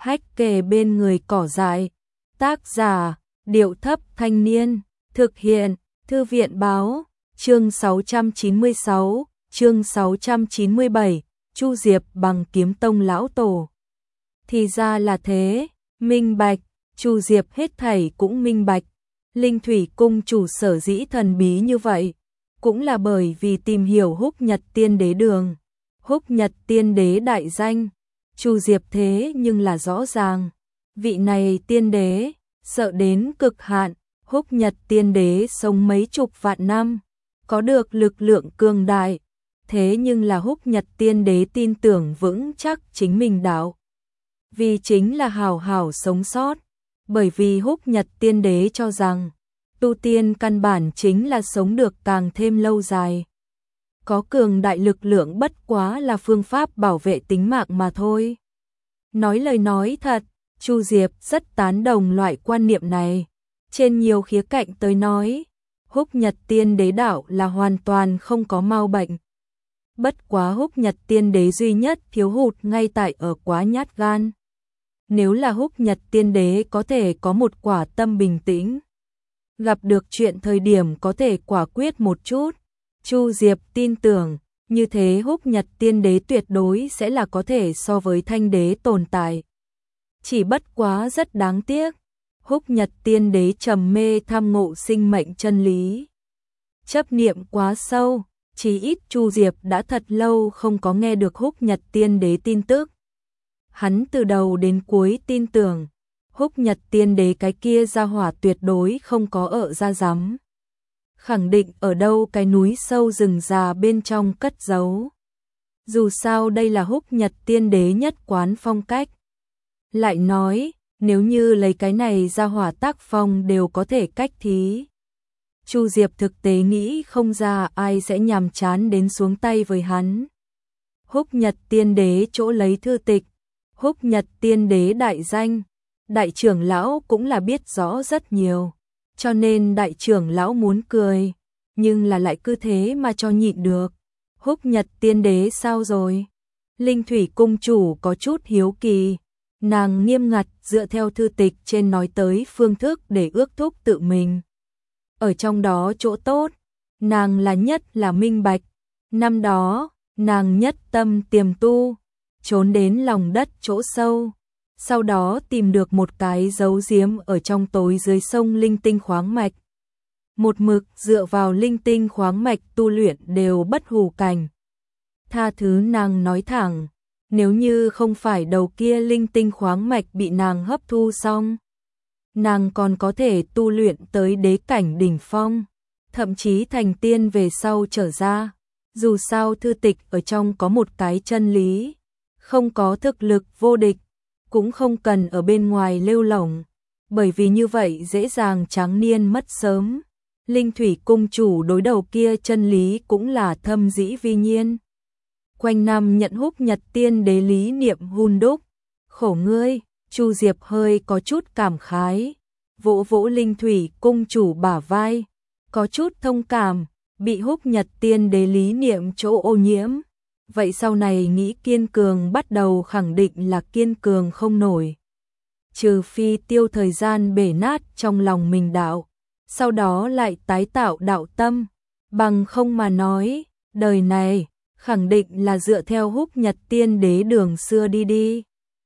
hách kề bên người cỏ dại. Tác giả, Điệu Thấp Thanh Niên. Thực hiện, Thư viện Báo. Chương 696, chương 697, Chu Diệp bằng kiếm tông lão tổ. Thì ra là thế, minh bạch, Chu Diệp hết thảy cũng minh bạch. Linh Thủy Cung chủ sở dĩ thần bí như vậy, cũng là bởi vì tìm hiểu Húc Nhật Tiên Đế đường. Húc Nhật Tiên Đế đại danh, Chu Diệp thế nhưng là rõ ràng. Vị này tiên đế, sợ đến cực hạn, Húc Nhật Tiên Đế sống mấy chục vạn năm, có được lực lượng cường đại. Thế nhưng là Húc Nhật Tiên Đế tin tưởng vững chắc chính mình đạo. Vì chính là hảo hảo sống sót, bởi vì Húc Nhật Tiên Đế cho rằng, tu tiên căn bản chính là sống được càng thêm lâu dài. Có cường đại lực lượng bất quá là phương pháp bảo vệ tính mạng mà thôi. Nói lời nói thật, Chu Diệp rất tán đồng loại quan niệm này. Trên nhiều khía cạnh tới nói, Húc Nhật Tiên Đế đạo là hoàn toàn không có mau bệnh. Bất quá Húc Nhật Tiên Đế duy nhất thiếu hụt ngay tại ở quá nhát gan. Nếu là Húc Nhật Tiên Đế có thể có một quả tâm bình tĩnh, gặp được chuyện thời điểm có thể quả quyết một chút, Chu Diệp tin tưởng, như thế Húc Nhật Tiên Đế tuyệt đối sẽ là có thể so với Thanh Đế tồn tại. Chỉ bất quá rất đáng tiếc, Húc Nhật Tiên Đế trầm mê tham ngộ sinh mệnh chân lý. Chấp niệm quá sâu, chỉ ít Chu Diệp đã thật lâu không có nghe được Húc Nhật Tiên Đế tin tức. Hắn từ đầu đến cuối tin tưởng, Húc Nhật Tiên Đế cái kia ra hỏa tuyệt đối không có ở ra rắm. Khẳng định ở đâu cái núi sâu rừng già bên trong cất giấu. Dù sao đây là Húc Nhật Tiên Đế nhất quán phong cách. Lại nói, nếu như lấy cái này ra hỏa tác phong đều có thể cách thí. Chu Diệp thực tế nghĩ không ra ai sẽ nhàm chán đến xuống tay với hắn. Húc Nhật Tiên Đế chỗ lấy thư tịch, Húc Nhật Tiên Đế đại danh, đại trưởng lão cũng là biết rõ rất nhiều, cho nên đại trưởng lão muốn cười, nhưng là lại cứ thế mà cho nhịn được. Húc Nhật Tiên Đế sao rồi? Linh Thủy Cung chủ có chút hiếu kỳ, nàng nghiêm ngặt dựa theo thư tịch trên nói tới phương thức để ước thúc tự mình. Ở trong đó chỗ tốt, nàng là nhất là minh bạch. Năm đó, nàng nhất tâm tiềm tu, trốn đến lòng đất chỗ sâu, sau đó tìm được một cái giấu giếm ở trong tối dưới sông linh tinh khoáng mạch. Một mực dựa vào linh tinh khoáng mạch tu luyện đều bất hủ cảnh. Tha thứ nàng nói thẳng, nếu như không phải đầu kia linh tinh khoáng mạch bị nàng hấp thu xong, nàng còn có thể tu luyện tới đế cảnh đỉnh phong, thậm chí thành tiên về sau trở ra. Dù sao thư tịch ở trong có một cái chân lý, không có thực lực vô địch, cũng không cần ở bên ngoài lêu lổng, bởi vì như vậy dễ dàng tráng niên mất sớm. Linh Thủy Cung chủ đối đầu kia chân lý cũng là thâm dĩ vi nhiên. Quanh năm nhận Húc Nhật Tiên Đế lý niệm hun đúc, khổ ngươi. Chu Diệp hơi có chút cảm khái, vỗ vỗ Linh Thủy Cung chủ bả vai, có chút thông cảm, bị Húc Nhật Tiên Đế lý niệm chỗ ô nhiễm. Vậy sau này nghĩ kiên cường bắt đầu khẳng định là kiên cường không nổi. Trừ phi tiêu thời gian bể nát trong lòng mình đạo, sau đó lại tái tạo đạo tâm, bằng không mà nói, đời này khẳng định là dựa theo Húc Nhật Tiên Đế đường xưa đi đi.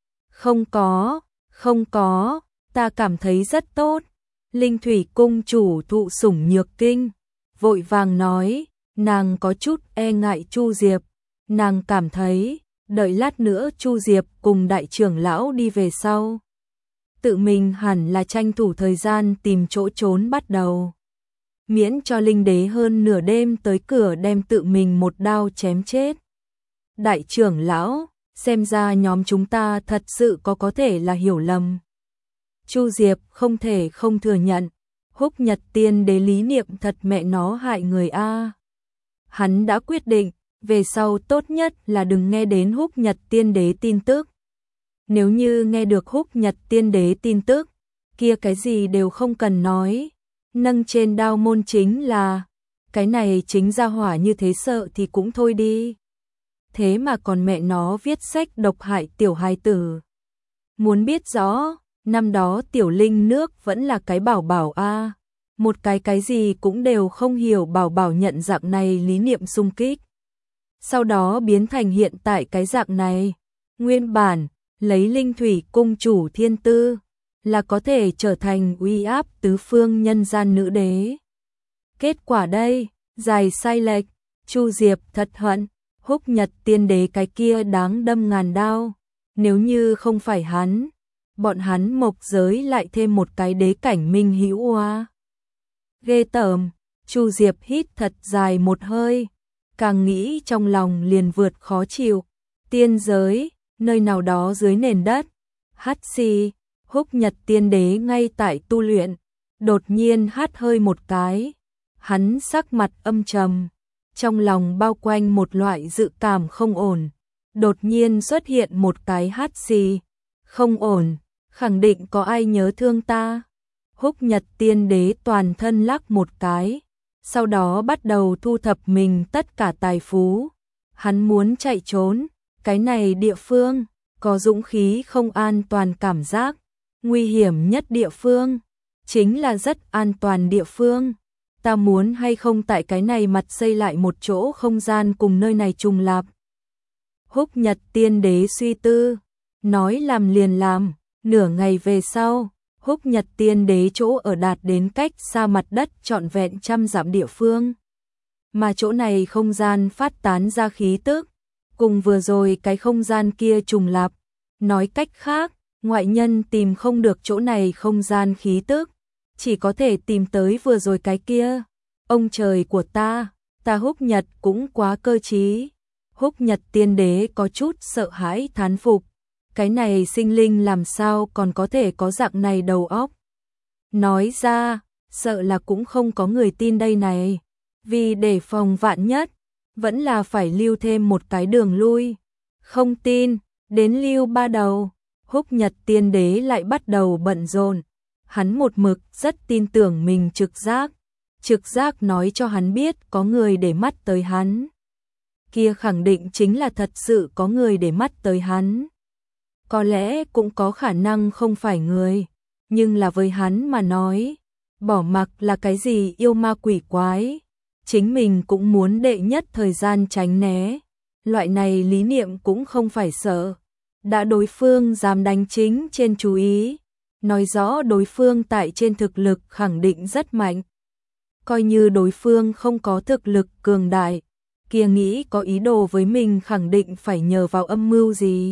Không có, ta cảm thấy rất tốt. Linh Thủy Cung chủ thụ sủng nhược kinh, vội vàng nói, nàng có chút e ngại Chu Diệp, nàng cảm thấy, đợi lát nữa Chu Diệp cùng đại trưởng lão đi về sau, tự mình hẳn là tranh thủ thời gian tìm chỗ trốn bắt đầu. Miễn cho linh đế hơn nửa đêm tới cửa đem tự mình một đao chém chết. Đại trưởng lão, xem ra nhóm chúng ta thật sự có thể là hiểu lầm. Chu Diệp không thể không thừa nhận, Húc Nhật Tiên Đế lý niệm thật mẹ nó hại người a. Hắn đã quyết định, về sau tốt nhất là đừng nghe đến Húc Nhật Tiên Đế tin tức. Nếu như nghe được Húc Nhật Tiên Đế tin tức, kia cái gì đều không cần nói, nâng trên đao môn chính là, cái này chính ra hỏa như thế sợ thì cũng thôi đi. Thế mà còn mẹ nó viết sách độc hại tiểu hài tử. Muốn biết rõ, năm đó Tiểu Linh nước vẫn là cái bảo bảo a, một cái gì cũng đều không hiểu, bảo bảo nhận dạng này lý niệm xung kích. Sau đó biến thành hiện tại cái dạng này, nguyên bản lấy Linh Thủy cung chủ thiên tư là có thể trở thành uy áp tứ phương nhân gian nữ đế. Kết quả đây, dài sai lệch, Chu Diệp thật hận, Húc Nhật tiên đế cái kia đáng đâm ngàn đao, nếu như không phải hắn, bọn hắn Mộc giới lại thêm một cái đế cảnh minh hữu oa. Ghê tởm, Chu Diệp hít thật dài một hơi, càng nghĩ trong lòng liền vượt khó chịu. Tiên giới, nơi nào đó dưới nền đất, hắt xì, Húc Nhật tiên đế ngay tại tu luyện, đột nhiên hắt hơi một cái, hắn sắc mặt âm trầm, trong lòng bao quanh một loại dự cảm không ổn, đột nhiên xuất hiện một cái hắt xì, không ổn, khẳng định có ai nhớ thương ta. Húc Nhật tiên đế toàn thân lắc một cái, sau đó bắt đầu thu thập mình tất cả tài phú. Hắn muốn chạy trốn, cái này địa phương, có dũng khí không an toàn cảm giác, nguy hiểm nhất địa phương, chính là rất an toàn địa phương. Ta muốn hay không tại cái này mặt xây lại một chỗ không gian cùng nơi này trùng lặp. Húc Nhật tiên đế suy tư, nói làm liền làm, nửa ngày về sau, Húc Nhật tiên đế chỗ ở đạt đến cách xa mặt đất trọn vẹn 100 dặm địa phương. Mà chỗ này không gian phát tán ra khí tức, cùng vừa rồi cái không gian kia trùng lặp. Nói cách khác, ngoại nhân tìm không được chỗ này không gian khí tức, chỉ có thể tìm tới vừa rồi cái kia. Ông trời của ta Húc Nhật cũng quá cơ trí. Húc Nhật tiên đế có chút sợ hãi thán phục. Cái này sinh linh làm sao còn có thể có dạng này đầu óc. Nói ra, sợ là cũng không có người tin đây này. Vì để phòng vạn nhất, vẫn là phải lưu thêm một cái đường lui. Không tin, đến lưu ba đầu. Húc Nhật tiên đế lại bắt đầu bận rộn. Hắn một mực rất tin tưởng mình trực giác. Trực giác nói cho hắn biết có người để mắt tới hắn. Kia khẳng định chính là thật sự có người để mắt tới hắn. Có lẽ cũng có khả năng không phải người, nhưng là với hắn mà nói, bỏ mặc là cái gì yêu ma quỷ quái, chính mình cũng muốn đệ nhất thời gian tránh né. Loại này lý niệm cũng không phải sợ. Đã đối phương dám đánh chính trên chú ý, nói rõ đối phương tại trên thực lực khẳng định rất mạnh. Coi như đối phương không có thực lực cường đại, kia nghĩ có ý đồ với mình khẳng định phải nhờ vào âm mưu gì.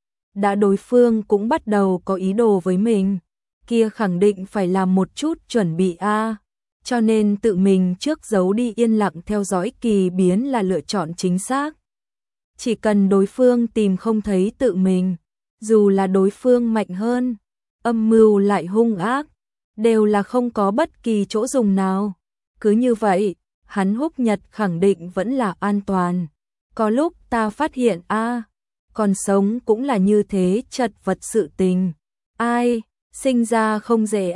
Đã đối phương cũng bắt đầu có ý đồ với mình, kia khẳng định phải làm một chút chuẩn bị a. Cho nên tự mình trước giấu đi yên lặng theo dõi kỳ biến là lựa chọn chính xác. Chỉ cần đối phương tìm không thấy tự mình, dù là đối phương mạnh hơn, âm mưu lại hung ác, đều là không có bất kỳ chỗ dùng nào. Cứ như vậy, hắn Húc Nhật khẳng định vẫn là an toàn. Có lúc ta phát hiện còn sống cũng là như thế chật vật sự tình. Ai, sinh ra không dễ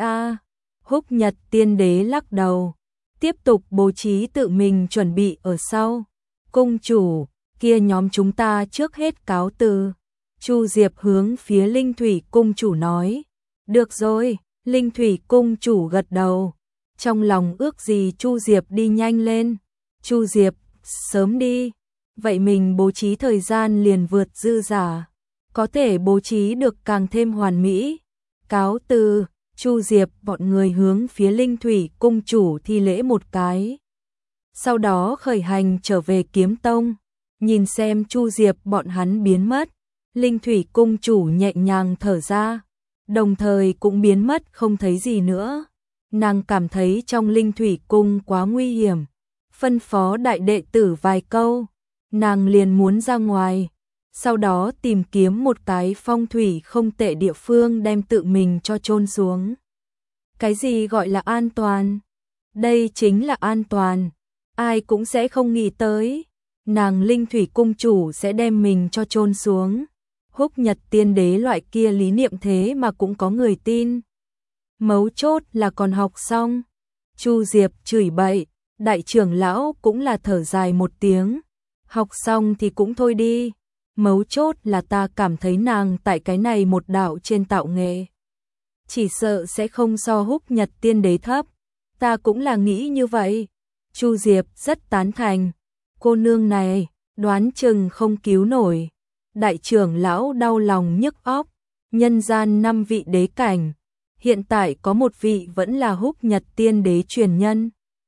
Húc Nhật tiên đế lắc đầu, tiếp tục bố trí tự mình chuẩn bị ở sau. Cung chủ, kia nhóm chúng ta trước hết cáo từ. Chu Diệp hướng phía Linh Thủy cung chủ nói. Được rồi, Linh Thủy cung chủ gật đầu. Trong lòng ước gì Chu Diệp đi nhanh lên. Chu Diệp, sớm đi. Vậy mình bố trí thời gian liền vượt dư giả. Có thể bố trí được càng thêm hoàn mỹ. Cáo từ, Chu Diệp bọn người hướng phía Linh Thủy cung chủ thi lễ một cái. Sau đó khởi hành trở về Kiếm Tông. Nhìn xem Chu Diệp bọn hắn biến mất. Linh Thủy cung chủ nhẹ nhàng thở ra. Đồng thời cũng biến mất không thấy gì nữa. Nàng cảm thấy trong Linh Thủy cung quá nguy hiểm. Phân phó đại đệ tử vài câu. Nàng liền muốn ra ngoài. Sau đó tìm kiếm một cái phong thủy không tệ địa phương đem tự mình cho chôn xuống. Cái gì gọi là an toàn? Đây chính là an toàn. Ai cũng sẽ không nghĩ tới. Nàng Linh Thủy cung chủ sẽ đem mình cho chôn xuống. Húc Nhật tiên đế loại kia lý niệm thế mà cũng có người tin. Mấu chốt là còn học xong. Chu Diệp chửi bậy, đại trưởng lão cũng là thở dài một tiếng. Học xong thì cũng thôi đi. Mấu chốt là ta cảm thấy nàng tại cái này một đạo trên tạo nghệ. Chỉ sợ sẽ không so Húc Nhật Tiên Đế thấp. Ta cũng là nghĩ như vậy. Chu Diệp rất tán thành. Cô nương này, đoán chừng không cứu nổi. Đại trưởng lão đau lòng nhức óc. Nhân gian 5 vị đế cảnh. Hiện tại có một vị vẫn là Húc Nhật Tiên Đế truyền nhân.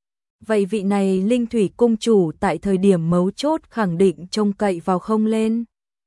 Vậy vị này Linh Thủy cung chủ tại thời điểm mấu chốt khẳng định trông cậy vào không lên.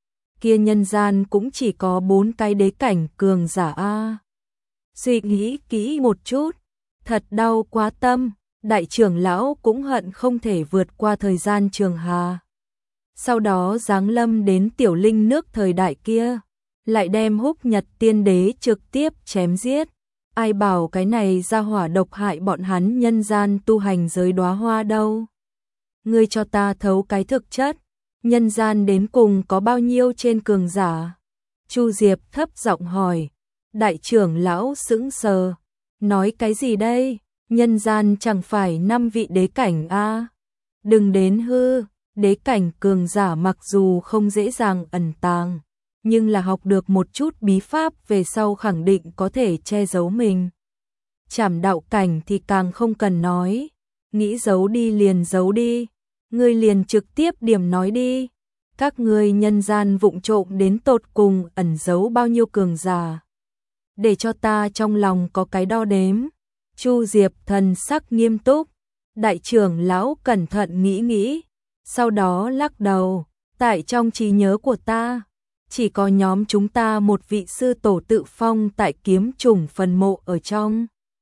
Kia nhân gian cũng chỉ có 4 cái đế cảnh cường giả a. Suy nghĩ kỹ một chút, thật đau quá tâm, đại trưởng lão cũng hận không thể vượt qua thời gian trường hà. Sau đó giáng lâm đến tiểu linh nước thời đại kia, lại đem Húc Nhật Tiên Đế trực tiếp chém giết. Ai bảo cái này ra hỏa độc hại bọn hắn nhân gian tu hành giới đóa hoa đâu. Ngươi cho ta thấu cái thực chất, nhân gian đến cùng có bao nhiêu trên cường giả? Chu Diệp thấp giọng hỏi. Đại trưởng lão sững sờ, nói cái gì đây? Nhân gian chẳng phải 5 vị đế cảnh a? Đừng đến hư, đế cảnh cường giả mặc dù không dễ dàng ẩn tàng, nhưng là học được một chút bí pháp về sau khẳng định có thể che giấu mình. Trảm đạo cảnh thì càng không cần nói, nghĩ giấu đi liền giấu đi, ngươi liền trực tiếp điểm nói đi. Các ngươi nhân gian vụng trộm đến tột cùng ẩn giấu bao nhiêu cường giả? Để cho ta trong lòng có cái đo đếm. Chu Diệp thần sắc nghiêm túc, đại trưởng lão cẩn thận nghĩ, sau đó lắc đầu, tại trong trí nhớ của ta, chỉ có nhóm chúng ta một vị sư tổ tự phong tại kiếm trùng phần mộ ở trong.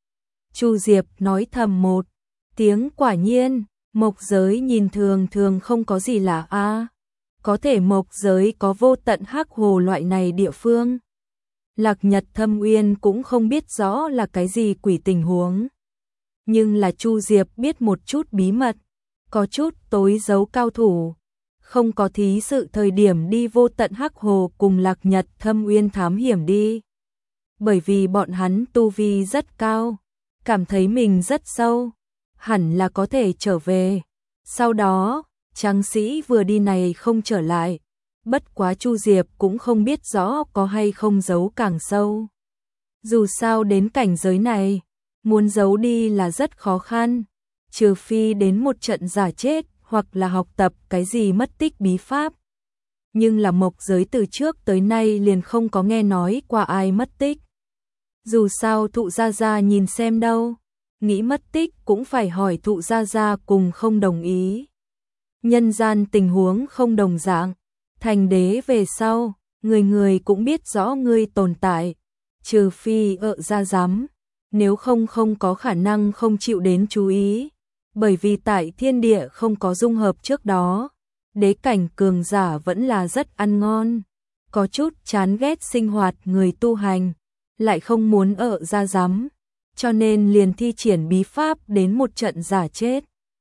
Chu Diệp nói thầm một tiếng, quả nhiên, mộc giới nhìn thường thường không có gì lạ a. Có thể mộc giới có vô tận hắc hồ loại này địa phương. Lạc Nhật Thâm Uyên cũng không biết rõ là cái gì quỷ tình huống. Nhưng là Chu Diệp biết một chút bí mật, có chút tối giấu cao thủ. Không có thí sự thời điểm đi vô tận hắc hồ cùng Lạc Nhật Thâm Uyên thám hiểm đi. Bởi vì bọn hắn tu vi rất cao, cảm thấy mình rất sâu, hẳn là có thể trở về. Sau đó, tráng sĩ vừa đi này không trở lại. Bất quá Chu Diệp cũng không biết rõ có hay không giấu càng sâu. Dù sao đến cảnh giới này, muốn giấu đi là rất khó khăn, trừ phi đến một trận giả chết hoặc là học tập cái gì mất tích bí pháp. Nhưng là mộc giới từ trước tới nay liền không có nghe nói qua ai mất tích. Dù sao Thụ Gia Gia nhìn xem đâu, nghĩ mất tích cũng phải hỏi Thụ Gia Gia cùng không đồng ý. Nhân gian tình huống không đồng dạng. Thành đế về sau, người người cũng biết rõ ngươi tồn tại, trừ phi ra dám, nếu không không có khả năng không chịu đến chú ý, bởi vì tại thiên địa không có dung hợp trước đó, đế cảnh cường giả vẫn là rất ăn ngon, có chút chán ghét sinh hoạt người tu hành, lại không muốn ra dám, cho nên liền thi triển bí pháp đến một trận giả chết.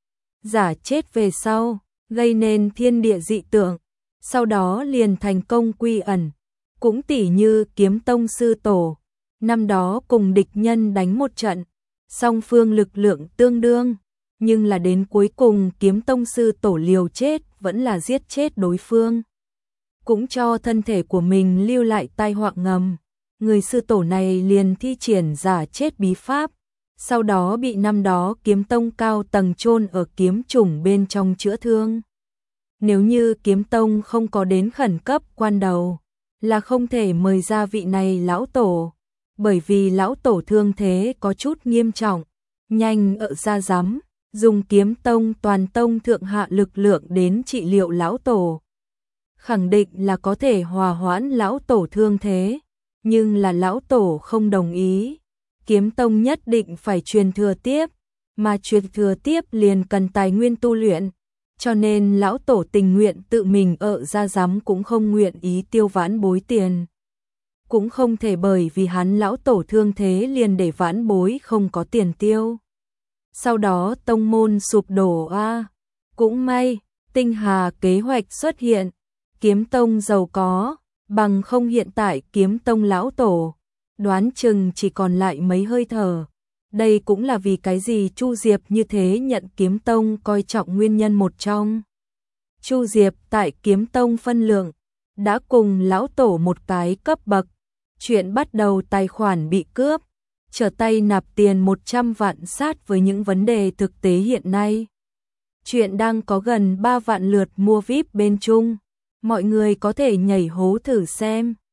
Giả chết về sau, gây nên thiên địa dị tượng. Sau đó liền thành công quy ẩn, cũng tỉ như Kiếm Tông sư tổ, năm đó cùng địch nhân đánh một trận, song phương lực lượng tương đương, nhưng là đến cuối cùng Kiếm Tông sư tổ liều chết vẫn là giết chết đối phương, cũng cho thân thể của mình lưu lại tai họa ngầm. Người sư tổ này liền thi triển giả chết bí pháp, sau đó bị năm đó Kiếm Tông cao tầng chôn ở kiếm trùng bên trong chữa thương. Nếu như Kiếm Tông không có đến khẩn cấp quan đầu, là không thể mời ra vị này lão tổ, bởi vì lão tổ thương thế có chút nghiêm trọng, nhanh ra dám, dùng Kiếm Tông toàn tông thượng hạ lực lượng đến trị liệu lão tổ. Khẳng định là có thể hòa hoãn lão tổ thương thế, nhưng là lão tổ không đồng ý. Kiếm Tông nhất định phải truyền thừa tiếp, mà truyền thừa tiếp liền cần tài nguyên tu luyện. Cho nên lão tổ tình nguyện tự mình ra dám cũng không nguyện ý tiêu vãn bối tiền. Cũng không thể bởi vì hắn lão tổ thương thế liền để vãn bối không có tiền tiêu. Sau đó tông môn sụp đổ cũng may, tinh hà kế hoạch xuất hiện, Kiếm Tông giàu có, bằng không hiện tại Kiếm Tông lão tổ, đoán chừng chỉ còn lại mấy hơi thở. Đây cũng là vì cái gì Chu Diệp như thế nhận Kiếm Tông coi trọng nguyên nhân một trong. Chu Diệp tại Kiếm Tông phân lượng, đã cùng lão tổ một cái cấp bậc. Chuyện bắt đầu tài khoản bị cướp, trở tay nạp tiền 100 vạn sát với những vấn đề thực tế hiện nay. Chuyện đang có gần 3 vạn lượt mua VIP bên Trung. Mọi người có thể nhảy hố thử xem.